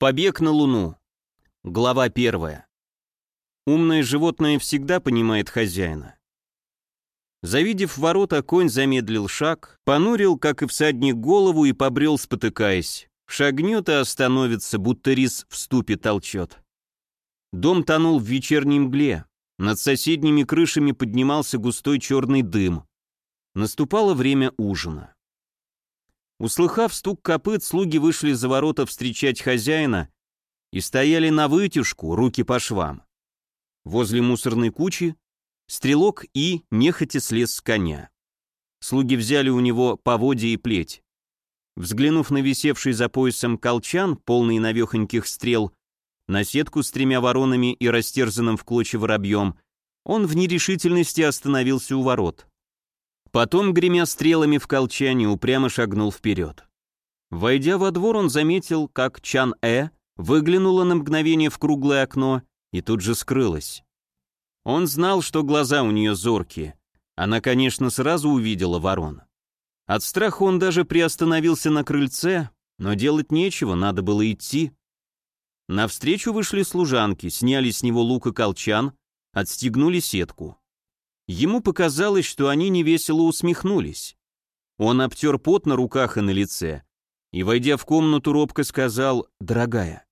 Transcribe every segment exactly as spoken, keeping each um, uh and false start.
Побег на Луну. Глава первая. Умное животное всегда понимает хозяина. Завидев ворота, конь замедлил шаг, понурил, как и всадник, голову и побрел, спотыкаясь. Шагнет и остановится, будто рис в ступе толчет. Дом тонул в вечерней мгле. Над соседними крышами поднимался густой черный дым. Наступало время ужина. Услыхав стук копыт, слуги вышли за ворота встречать хозяина и стояли на вытяжку, руки по швам. Возле мусорной кучи стрелок И нехотя слез с коня. Слуги взяли у него поводья и плеть. Взглянув на висевший за поясом колчан, полный навехоньких стрел, на сетку с тремя воронами и растерзанным в клочья воробьем, он в нерешительности остановился у ворот. Потом, гремя стрелами в колчане, упрямо шагнул вперед. Войдя во двор, он заметил, как Чан-э выглянула на мгновение в круглое окно и тут же скрылась. Он знал, что глаза у нее зоркие. Она, конечно, сразу увидела ворон. От страха он даже приостановился на крыльце, но делать нечего, надо было идти. Навстречу вышли служанки, сняли с него лук и колчан, отстегнули сетку. Ему показалось, что они невесело усмехнулись. Он обтер пот на руках и на лице и, войдя в комнату, робко сказал «Дорогая».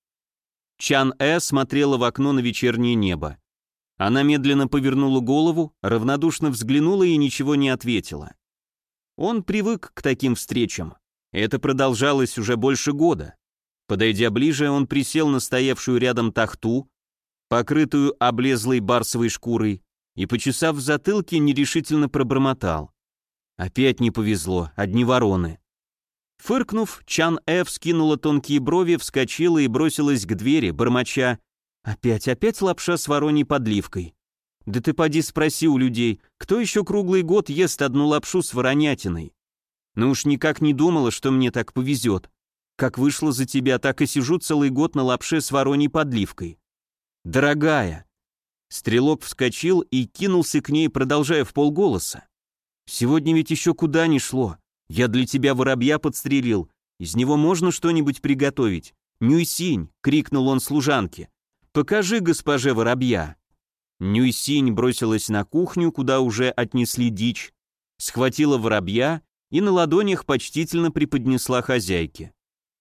Чан-э смотрела в окно на вечернее небо. Она медленно повернула голову, равнодушно взглянула и ничего не ответила. Он привык к таким встречам. Это продолжалось уже больше года. Подойдя ближе, он присел на стоявшую рядом тахту, покрытую облезлой барсовой шкурой, и, почесав в затылке, нерешительно пробормотал. Опять не повезло, одни вороны. Фыркнув, Чан-э вскинула тонкие брови, вскочила и бросилась к двери, бормоча: «Опять, опять лапша с вороньей подливкой. Да ты поди спроси у людей, кто еще круглый год ест одну лапшу с воронятиной? Ну уж никак не думала, что мне так повезет. Как вышло за тебя, так и сижу целый год на лапше с вороньей подливкой. Дорогая!» Стрелок вскочил и кинулся к ней, продолжая вполголоса. «Сегодня ведь еще куда ни шло. Я для тебя воробья подстрелил. Из него можно что-нибудь приготовить? Нюйсинь!» — крикнул он служанке. «Покажи госпоже воробья!» Нюйсинь бросилась на кухню, куда уже отнесли дичь, схватила воробья и на ладонях почтительно преподнесла хозяйке.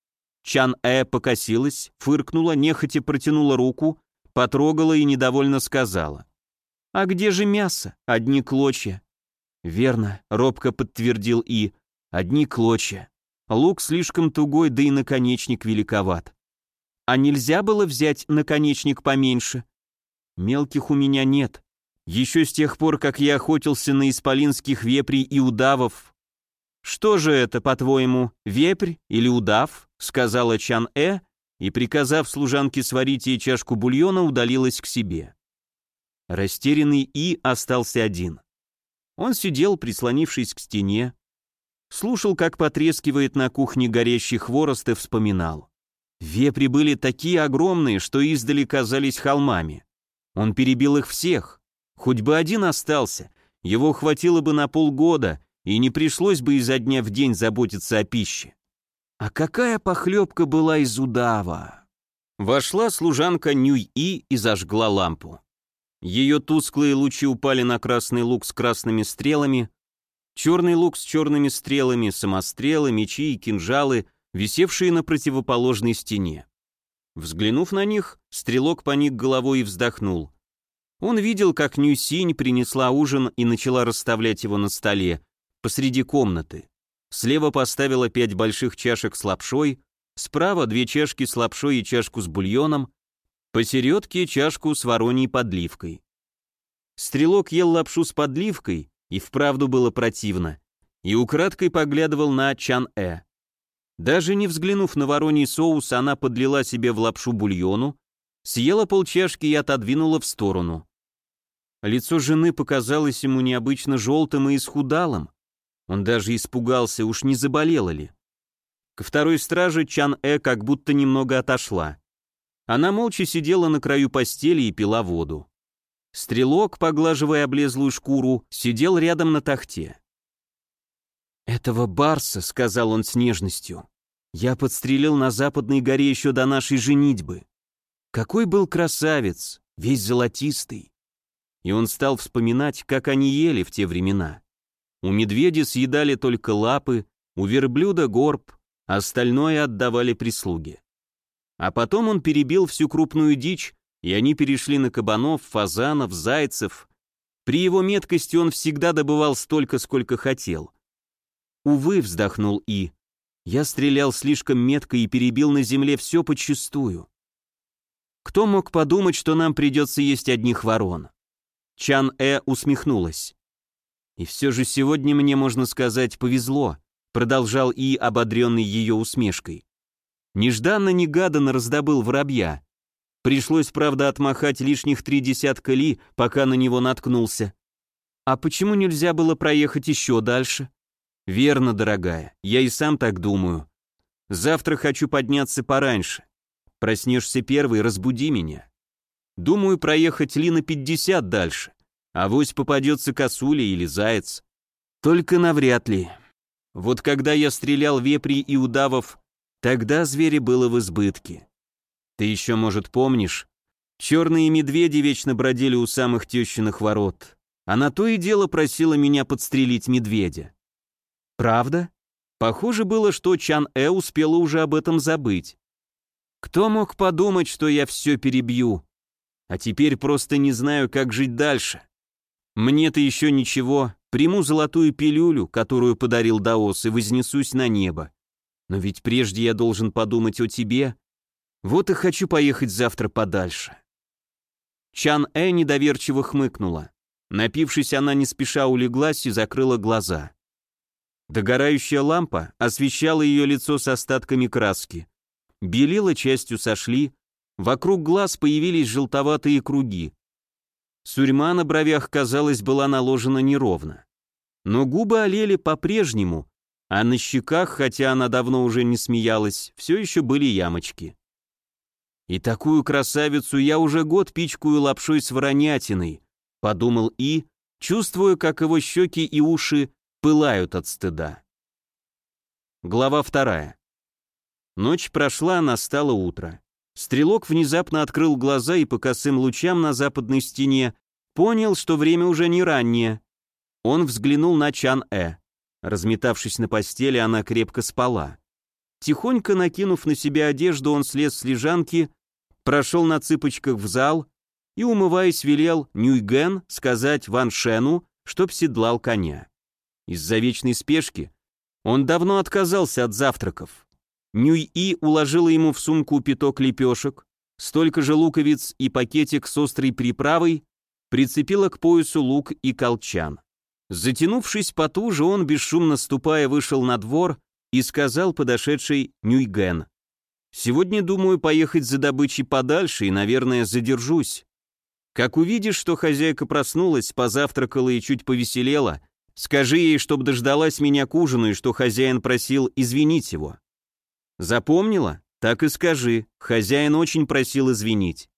Чан-э покосилась, фыркнула, нехотя протянула руку, потрогала и недовольно сказала: «А где же мясо? Одни клочья». «Верно», — робко подтвердил И, — «одни клочья. Лук слишком тугой, да и наконечник великоват». «А нельзя было взять наконечник поменьше?» «Мелких у меня нет. Еще с тех пор, как я охотился на исполинских вепрей и удавов». «Что же это, по-твоему, вепрь или удав?» — сказала Чан-э, и, приказав служанке сварить ей чашку бульона, удалилась к себе. Растерянный И остался один. Он сидел, прислонившись к стене, слушал, как потрескивает на кухне горящий хворост, и вспоминал. Вепри были такие огромные, что издали казались холмами. Он перебил их всех. Хоть бы один остался, его хватило бы на полгода, и не пришлось бы изо дня в день заботиться о пище. А какая похлебка была из удава! Вошла служанка Нюй-И и зажгла лампу. Ее тусклые лучи упали на красный лук с красными стрелами, черный лук с черными стрелами, самострелы, мечи и кинжалы, висевшие на противоположной стене. Взглянув на них, стрелок поник головой и вздохнул. Он видел, как Нюйсинь принесла ужин и начала расставлять его на столе, посреди комнаты. Слева поставила пять больших чашек с лапшой, справа две чашки с лапшой и чашку с бульоном, посередке чашку с вороньей подливкой. Стрелок ел лапшу с подливкой, и вправду было противно, и украдкой поглядывал на Чан-э. Даже не взглянув на вороний соус, она подлила себе в лапшу бульону, съела полчашки и отодвинула в сторону. Лицо жены показалось ему необычно желтым и исхудалым. Он даже испугался, уж не заболела ли. Ко второй страже Чан-э как будто немного отошла. Она молча сидела на краю постели и пила воду. Стрелок, поглаживая облезлую шкуру, сидел рядом на тахте. «Этого барса, — сказал он с нежностью, Я подстрелил на западной горе еще до нашей женитьбы. Какой был красавец, весь золотистый. И он стал вспоминать, как они ели в те времена. У медведя съедали только лапы, у верблюда горб, а остальное отдавали прислуге. А потом он перебил всю крупную дичь, и они перешли на кабанов, фазанов, зайцев. При его меткости он всегда добывал столько, сколько хотел. «Увы», — вздохнул И, — «я стрелял слишком метко и перебил на земле все подчистую. Кто мог подумать, что нам придется есть одних ворон?» Чан-э усмехнулась. «И все же сегодня мне, можно сказать, повезло», — продолжал И, ободренный ее усмешкой. «Нежданно-негаданно раздобыл воробья. Пришлось, правда, отмахать лишних три десятка ли, пока на него наткнулся. А почему нельзя было проехать еще дальше?» «Верно, дорогая, я и сам так думаю. Завтра хочу подняться пораньше. Проснешься первый, разбуди меня. Думаю, проехать ли на пятьдесят дальше. Авось попадется косуля или заяц. Только навряд ли. Вот когда я стрелял вепрей и удавов, тогда зверя было в избытке. Ты еще, может, помнишь? Черные медведи вечно бродили у самых тещиных ворот. Она то и дело просила меня подстрелить медведя. Правда? Похоже было, что Чан-э успела уже об этом забыть. Кто мог подумать, что я все перебью? А теперь просто не знаю, как жить дальше. Мне-то еще ничего, приму золотую пилюлю, которую подарил Даос, и вознесусь на небо. Но ведь прежде я должен подумать о тебе. Вот и хочу поехать завтра подальше». Чан-э недоверчиво хмыкнула. Напившись, она не спеша улеглась и закрыла глаза. Догорающая лампа освещала ее лицо с остатками краски. Белила частью сошли, вокруг глаз появились желтоватые круги. Сурьма на бровях, казалось, была наложена неровно. Но губы олели по-прежнему, а на щеках, хотя она давно уже не смеялась, все еще были ямочки. «И такую красавицу я уже год пичкаю лапшой с воронятиной», — подумал И, чувствуя, как его щеки и уши пылают от стыда. Глава вторая. Ночь прошла, настало утро. Стрелок внезапно открыл глаза и по косым лучам на западной стене понял, что время уже не раннее. Он взглянул на Чан-э. Разметавшись на постели, она крепко спала. Тихонько накинув на себя одежду, он слез с лежанки, прошел на цыпочках в зал и, умываясь, велел Нюйген сказать Ван Шену, чтоб седлал коня. Из-за вечной спешки он давно отказался от завтраков. Нюй-И уложила ему в сумку пяток лепешек, столько же луковиц и пакетик с острой приправой, прицепила к поясу лук и колчан. Затянувшись потуже, он, бесшумно ступая, вышел на двор и сказал подошедшей Нюйген: «Сегодня думаю поехать за добычей подальше и, наверное, задержусь. Как увидишь, что хозяйка проснулась, позавтракала и чуть повеселела, скажи ей, чтоб дождалась меня к ужину и что хозяин просил извинить его». «Запомнила? Так и скажи, хозяин очень просил извинить».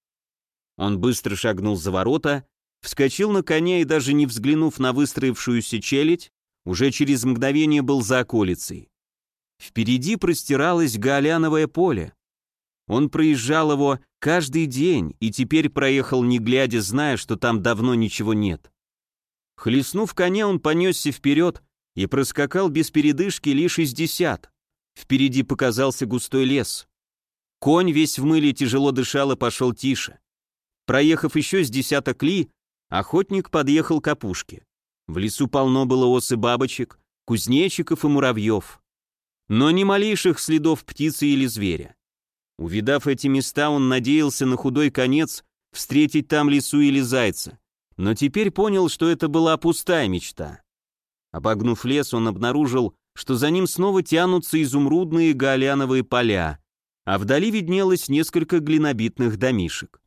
Он быстро шагнул за ворота, вскочил на коня и, даже не взглянув на выстроившуюся челядь, уже через мгновение был за околицей. Впереди простиралось гаоляновое поле. Он проезжал его каждый день и теперь проехал не глядя, зная, что там давно ничего нет. Хлестнув коня, он понесся вперед и проскакал без передышки ли шестьдесят. Впереди показался густой лес. Конь весь в мыле тяжело дышал и пошел тише. Проехав еще с десяток ли, охотник подъехал к опушке. В лесу полно было ос и бабочек, кузнечиков и муравьев. Но ни малейших следов птицы или зверя. Увидав эти места, он надеялся на худой конец встретить там лису или зайца, но теперь понял, что это была пустая мечта. Обогнув лес, он обнаружил, что за ним снова тянутся изумрудные гаоляновые поля, а вдали виднелось несколько глинобитных домишек.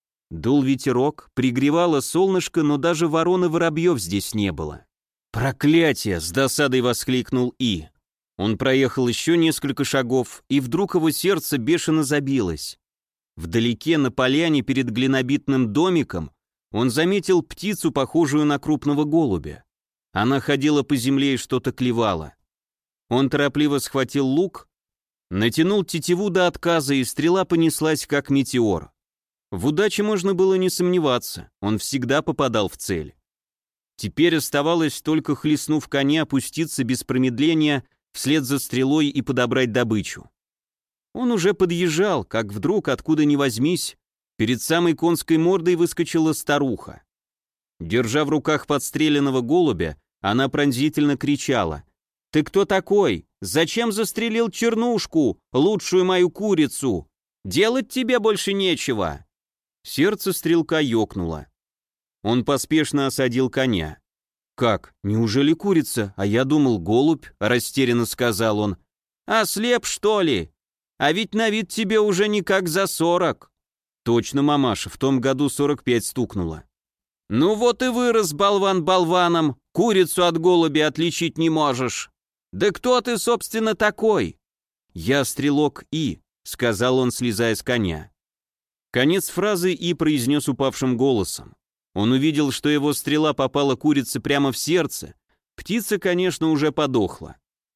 Дул ветерок, пригревало солнышко, но даже ворон и воробьев здесь не было. «Проклятие!» — с досадой воскликнул И. Он проехал еще несколько шагов, и вдруг его сердце бешено забилось. Вдалеке, на поляне перед глинобитным домиком, он заметил птицу, похожую на крупного голубя. Она ходила по земле и что-то клевала. Он торопливо схватил лук, Натянул тетиву до отказа, и стрела понеслась как метеор. В удаче можно было не сомневаться, он всегда попадал в цель. Теперь оставалось, только хлестнув коня, опуститься без промедления вслед за стрелой и подобрать добычу. Он уже подъезжал, как вдруг, откуда ни возьмись, перед самой конской мордой выскочила старуха. Держа в руках подстреленного голубя, она пронзительно кричала: «Ты кто такой? Зачем застрелил чернушку, лучшую мою курицу? Делать тебе больше нечего!» Сердце стрелка ёкнуло. Он поспешно осадил коня. «Как? Неужели курица? А я думал, голубь», — растерянно сказал он. «Ослеп, что ли? А ведь на вид тебе уже никак за сорок». «Точно, мамаша, в том году сорок пять стукнуло». «Ну вот и вырос болван болваном, курицу от голубя отличить не можешь. Да кто ты, собственно, такой?» «Я стрелок И», — сказал он, слезая с коня. Конец фразы И произнес упавшим голосом. Он увидел, что его стрела попала курице прямо в сердце. Птица, конечно, уже подохла.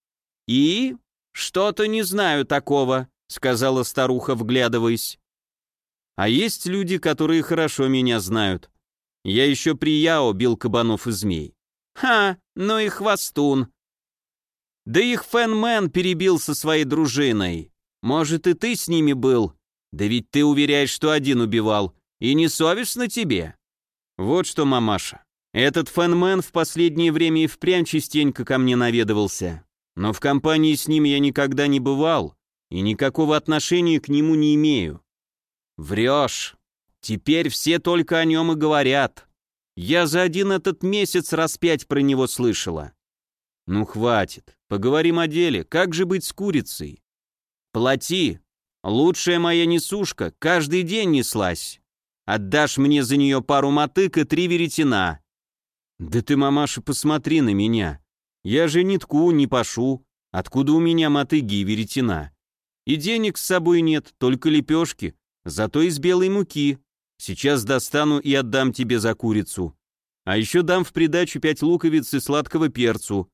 «И? Что-то не знаю такого», — сказала старуха, вглядываясь. «А есть люди, которые хорошо меня знают. Я еще при Яо бил кабанов и змей». «Ха, ну и хвостун». «Да их Фэн-мен перебил со своей дружиной. Может, и ты с ними был? Да ведь ты уверяешь, что один убивал. И не совестно тебе?» «Вот что, мамаша, этот Фэн-мен в последнее время и впрямь частенько ко мне наведывался, но в компании с ним я никогда не бывал и никакого отношения к нему не имею». «Врешь. Теперь все только о нем и говорят. Я за один этот месяц раз пять про него слышала». «Ну хватит, поговорим о деле, как же быть с курицей?» «Плати. Лучшая моя несушка каждый день неслась. Отдашь мне за нее пару мотык и три веретена». «Да ты, мамаша, посмотри на меня. Я же ни тку, ни пашу. Откуда у меня мотыги и веретена? И денег с собой нет, только лепешки, зато из белой муки. Сейчас достану и отдам тебе за курицу. А еще дам в придачу пять луковиц и сладкого перцу.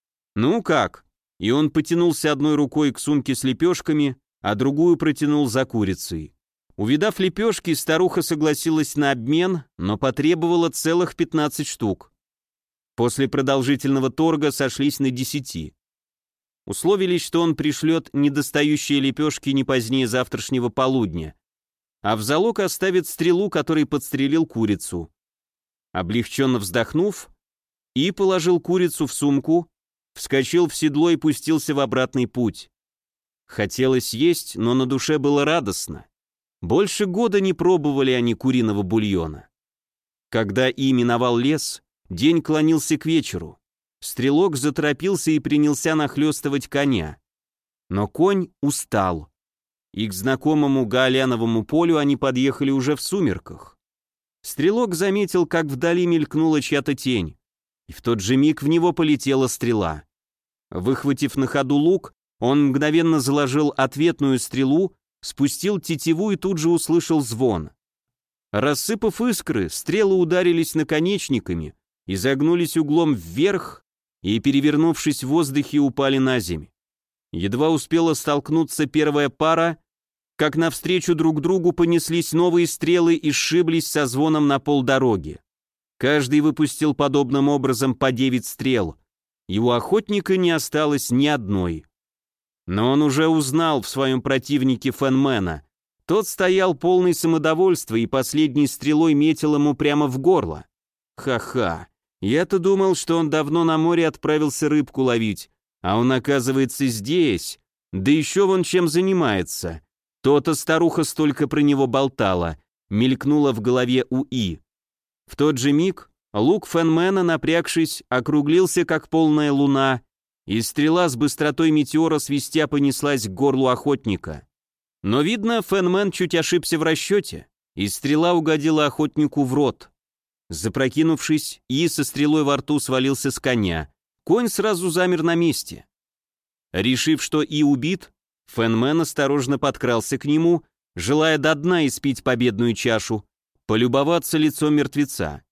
Ну как?» И он потянулся одной рукой к сумке с лепешками, а другую протянул за курицей. Увидав лепешки, старуха согласилась на обмен, но потребовала целых пятнадцать штук. После продолжительного торга сошлись на десяти. Условились, что он пришлет недостающие лепешки не позднее завтрашнего полудня, а в залог оставит стрелу, которой подстрелил курицу. Облегченно вздохнув, И положил курицу в сумку, вскочил в седло и пустился в обратный путь. Хотелось есть, но на душе было радостно. Больше года не пробовали они куриного бульона. Когда И миновал лес, день клонился к вечеру. Стрелок заторопился и принялся нахлёстывать коня. Но конь устал. И к знакомому гаоляновому полю они подъехали уже в сумерках. Стрелок заметил, как вдали мелькнула чья-то тень, и в тот же миг в него полетела стрела. Выхватив на ходу лук, он мгновенно заложил ответную стрелу, спустил тетиву и тут же услышал звон. Рассыпав искры, стрелы ударились наконечниками, изогнулись углом вверх и, перевернувшись в воздухе, упали на земь. Едва успела столкнуться первая пара, как навстречу друг другу понеслись новые стрелы и сшиблись со звоном на полдороги. Каждый выпустил подобным образом по девять стрел, и у охотника не осталось ни одной. Но он уже узнал в своем противнике Фэн-мена. Тот стоял полный самодовольства и последней стрелой метил ему прямо в горло. Ха-ха, я-то думал, что он давно на море отправился рыбку ловить, а он, оказывается, здесь, да еще вон чем занимается. То-то старуха столько про него болтала, мелькнула в голове у И. В тот же миг лук Фэн-мена, напрягшись, округлился, как полная луна, и стрела с быстротой метеора свистя понеслась к горлу охотника. Но, видно, Фэн-мен чуть ошибся в расчете, и стрела угодила охотнику в рот. Запрокинувшись, И со стрелой во рту свалился с коня. Конь сразу замер на месте. Решив, что И убит, Фэн-мен осторожно подкрался к нему, желая до дна испить победную чашу, полюбоваться лицом мертвеца.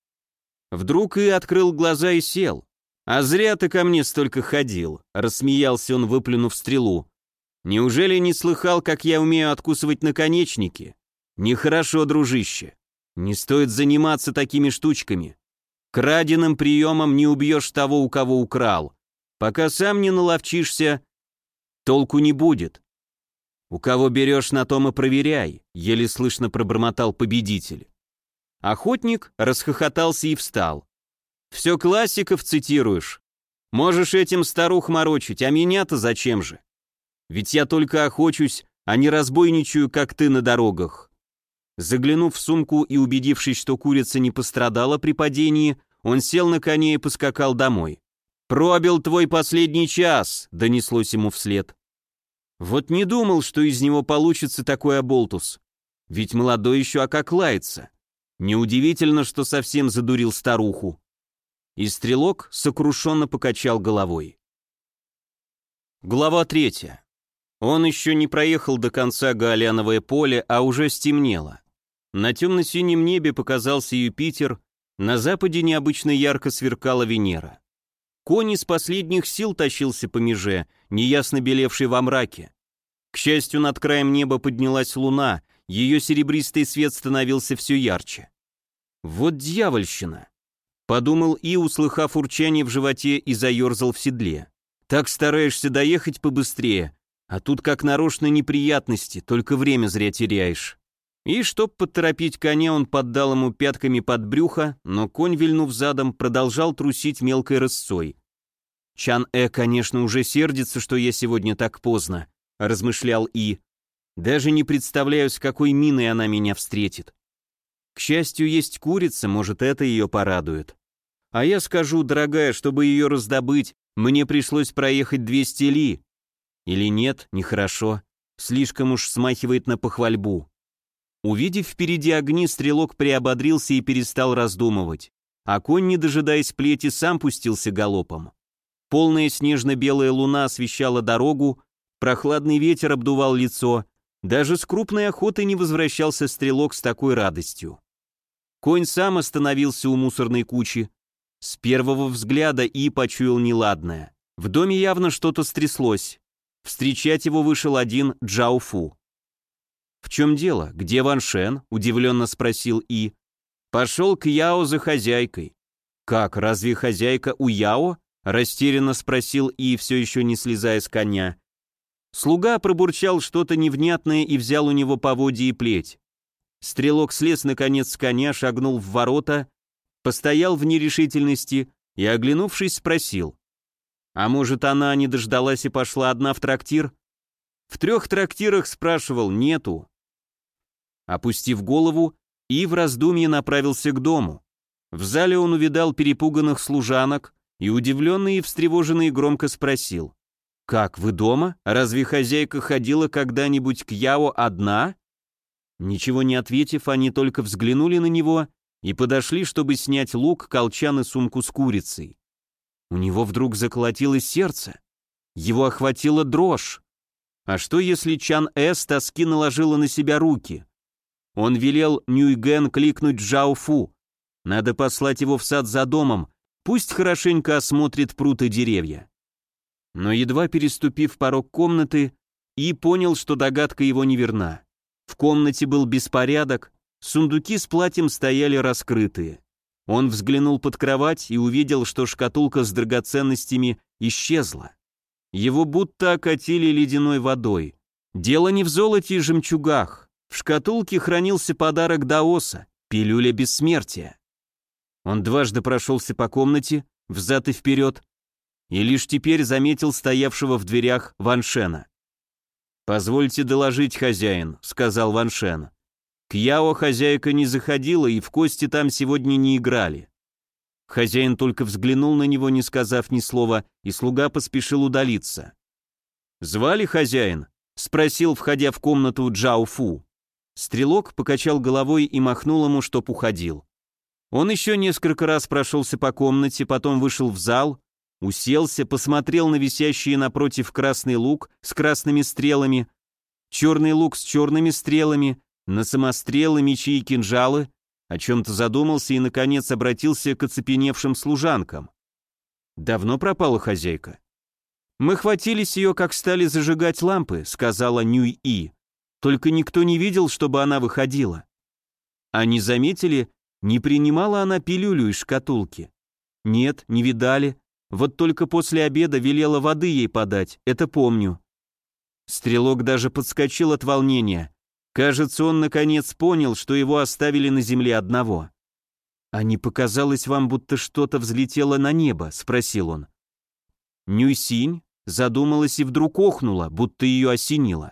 Вдруг И открыл глаза и сел. «А зря ты ко мне столько ходил», — рассмеялся он, выплюнув стрелу. Неужели не слыхал, как я умею откусывать наконечники? Нехорошо, дружище. Не стоит заниматься такими штучками. Краденым приемом не убьешь того, у кого украл. Пока сам не наловчишься, толку не будет. У кого берешь, на том и проверяй, еле слышно пробормотал победитель. Охотник расхохотался и встал. Все классиков цитируешь. Можешь этим старух морочить, а меня-то зачем же? Ведь я только охочусь, а не разбойничаю, как ты на дорогах. Заглянув в сумку и убедившись, что курица не пострадала при падении, он сел на коне и поскакал домой. «Пробил твой последний час», — донеслось ему вслед. Вот не думал, что из него получится такой оболтус. Ведь молодой еще, а как лается. Неудивительно, что совсем задурил старуху. И стрелок сокрушенно покачал головой. Глава третья. Он еще не проехал до конца Гаоляновое поле, а уже стемнело. На темно-синем небе показался Юпитер, на западе необычно ярко сверкала Венера. Конь из последних сил тащился по меже, неясно белевшей во мраке. К счастью, над краем неба поднялась луна, ее серебристый свет становился все ярче. «Вот дьявольщина!» — подумал и, услыхав урчание в животе, и заерзал в седле. «Так стараешься доехать побыстрее, а тут как нарочно неприятности, только время зря теряешь». И, чтоб поторопить коня, он поддал ему пятками под брюхо, но конь, вильнув задом, продолжал трусить мелкой рысцой. «Чан-э, конечно, уже сердится, что я сегодня так поздно», — размышлял И. «Даже не представляю, с какой миной она меня встретит. К счастью, есть курица, может, это ее порадует. А я скажу, дорогая, чтобы ее раздобыть, мне пришлось проехать двести ли. Или нет, нехорошо, слишком уж смахивает на похвальбу». Увидев впереди огни, стрелок приободрился и перестал раздумывать, а конь, не дожидаясь плети, сам пустился галопом. Полная снежно-белая луна освещала дорогу, прохладный ветер обдувал лицо, даже с крупной охоты не возвращался стрелок с такой радостью. Конь сам остановился у мусорной кучи. С первого взгляда И почуял неладное. В доме явно что-то стряслось. Встречать его вышел один Джао Фу. «В чем дело? Где Ван Шен?» — удивленно спросил И. «Пошел к Яо за хозяйкой». «Как, разве хозяйка у Яо?» — растерянно спросил И, все еще не слезая с коня. Слуга пробурчал что-то невнятное и взял у него поводья и плеть. Стрелок слез наконец с коня, шагнул в ворота, постоял в нерешительности и, оглянувшись, спросил: «А может, она не дождалась и пошла одна в трактир?» «В трех трактирах, спрашивал, нету». Опустив голову, И в раздумье направился к дому. В зале он увидал перепуганных служанок и, удивленный и встревоженный, громко спросил: «Как, вы дома? Разве хозяйка ходила когда-нибудь к Яо одна?» Ничего не ответив, они только взглянули на него и подошли, чтобы снять лук, колчан и сумку с курицей. У него вдруг заколотилось сердце. Его охватила дрожь. А что, если Чан-э с тоски наложила на себя руки? Он велел Нюйген кликнуть Джао Фу. Надо послать его в сад за домом, пусть хорошенько осмотрит пруд и деревья. Но едва переступив порог комнаты, И понял, что догадка его неверна. В комнате был беспорядок, сундуки с платьем стояли раскрытые. Он взглянул под кровать и увидел, что шкатулка с драгоценностями исчезла. Его будто окатили ледяной водой. Дело не в золоте и жемчугах. В шкатулке хранился подарок даоса — пилюля бессмертия. Он дважды прошелся по комнате, взад и вперед, и лишь теперь заметил стоявшего в дверях Ван Шена. «Позвольте доложить, хозяин», — сказал Ван Шен. «К Яо хозяйка не заходила, и в кости там сегодня не играли». Хозяин только взглянул на него, не сказав ни слова, и слуга поспешил удалиться. «Звали хозяин?» — спросил, входя в комнату Джао Фу. Стрелок покачал головой и махнул ему, чтоб уходил. Он еще несколько раз прошелся по комнате, потом вышел в зал, уселся, посмотрел на висящий напротив красный лук с красными стрелами, черный лук с черными стрелами, на самострелы, мечи и кинжалы, о чем-то задумался и, наконец, обратился к оцепеневшим служанкам. «Давно пропала хозяйка?» «Мы хватились ее, как стали зажигать лампы», — сказала Нюй-И. «Только никто не видел, чтобы она выходила». «А не заметили, не принимала она пилюлю из шкатулки?» «Нет, не видали. Вот только после обеда велела воды ей подать, это помню». Стрелок даже подскочил от волнения. Кажется, он наконец понял, что его оставили на земле одного. «А не показалось вам, будто что-то взлетело на небо?» — спросил он. Нюй-Синь задумалась и вдруг охнула, будто ее осенило.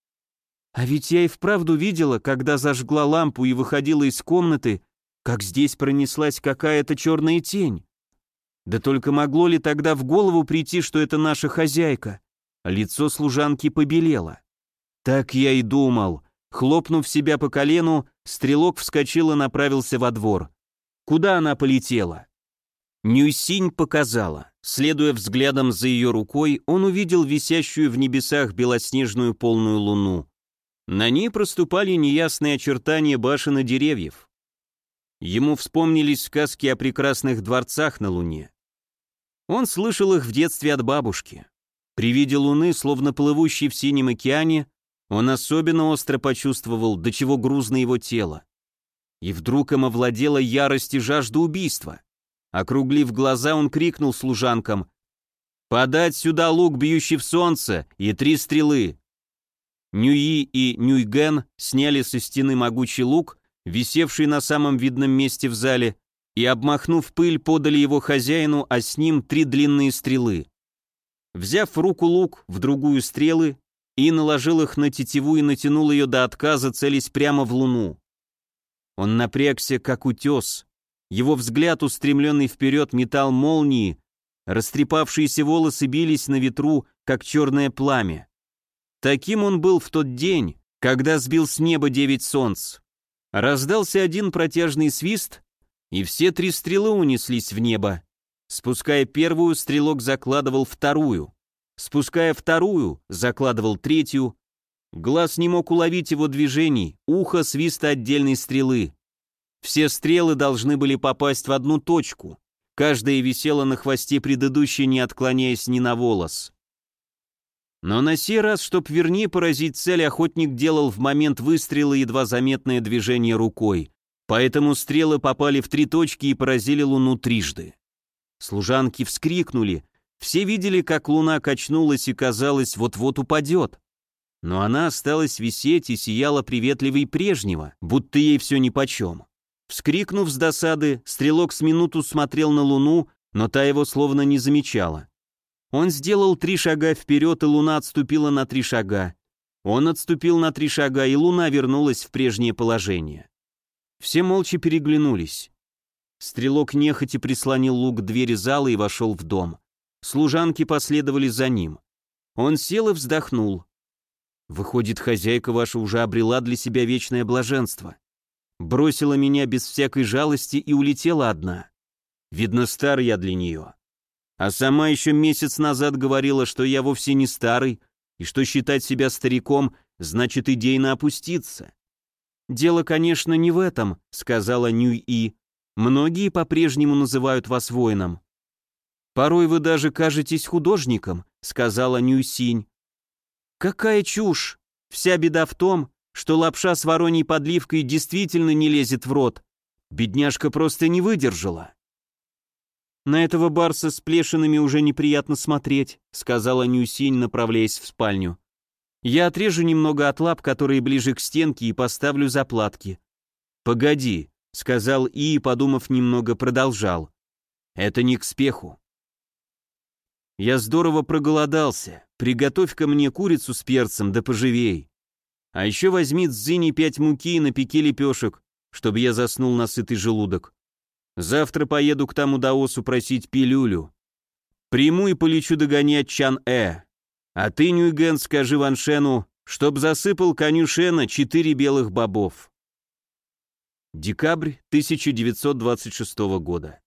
«А ведь я и вправду видела, когда зажгла лампу и выходила из комнаты, как здесь пронеслась какая-то черная тень. Да только могло ли тогда в голову прийти, что это наша хозяйка?» Лицо служанки побелело. «Так я и думал». Хлопнув себя по колену, стрелок вскочил и направился во двор. Куда она полетела? Нюй-Синь показала. Следуя взглядом за ее рукой, он увидел висящую в небесах белоснежную полную луну. На ней проступали неясные очертания башен и деревьев. Ему вспомнились сказки о прекрасных дворцах на луне. Он слышал их в детстве от бабушки. При виде луны, словно плывущей в синем океане, он особенно остро почувствовал, до чего грузно его тело. И вдруг им овладела ярость и жажда убийства. Округлив глаза, он крикнул служанкам: «Подать сюда лук, бьющий в солнце, и три стрелы!» Нюи и Нюйген сняли со стены могучий лук, висевший на самом видном месте в зале, и, обмахнув пыль, подали его хозяину, а с ним три длинные стрелы. Взяв в руку лук, в другую стрелы, и наложил их на тетиву и натянул ее до отказа, целясь прямо в луну. Он напрягся, как утес. Его взгляд, устремленный вперед, метал молнии, растрепавшиеся волосы бились на ветру, как черное пламя. Таким он был в тот день, когда сбил с неба девять солнц. Раздался один протяжный свист, и все три стрелы унеслись в небо. Спуская первую, стрелок закладывал вторую. Спуская вторую, закладывал третью. Глаз не мог уловить его движений, ухо — свиста отдельной стрелы. Все стрелы должны были попасть в одну точку. Каждая висела на хвосте предыдущей, не отклоняясь ни на волос. Но на сей раз, чтоб вернее поразить цель, охотник делал в момент выстрела едва заметное движение рукой. Поэтому стрелы попали в три точки и поразили луну трижды. Служанки вскрикнули. Все видели, как луна качнулась и, казалось, вот-вот упадет. Но она осталась висеть и сияла приветливей прежнего, будто ей все нипочем. Вскрикнув с досады, стрелок с минуту смотрел на луну, но та его словно не замечала. Он сделал три шага вперед, и луна отступила на три шага. Он отступил на три шага, и луна вернулась в прежнее положение. Все молча переглянулись. Стрелок нехотя прислонил лук к двери зала и вошел в дом. Служанки последовали за ним. Он сел и вздохнул. «Выходит, хозяйка ваша уже обрела для себя вечное блаженство. Бросила меня без всякой жалости и улетела одна. Видно, стар я для нее. А сама еще месяц назад говорила, что я вовсе не старый, и что считать себя стариком значит идейно опуститься». «Дело, конечно, не в этом», — сказала Нюй-И. «Многие по-прежнему называют вас воином». «Порой вы даже кажетесь художником», — сказала Нюй-Синь. «Какая чушь! Вся беда в том, что лапша с вороньей подливкой действительно не лезет в рот. Бедняжка просто не выдержала». «На этого барса с плешинами уже неприятно смотреть», — сказала Нюй-Синь, направляясь в спальню. «Я отрежу немного от лап, которые ближе к стенке, и поставлю заплатки». «Погоди», — сказал И, подумав немного, продолжал. «Это не к спеху. Я здорово проголодался. Приготовь-ка мне курицу с перцем, да поживей. А еще возьми дзыни пять муки и напеки лепешек, чтобы я заснул на сытый желудок. Завтра поеду к тому даосу просить пилюлю. Приму и полечу догонять Чан-Э. А ты, Нюйген, скажи Ван Шену, чтоб засыпал коню Шена четыре белых бобов». Декабрь тысяча девятьсот двадцать шестого года.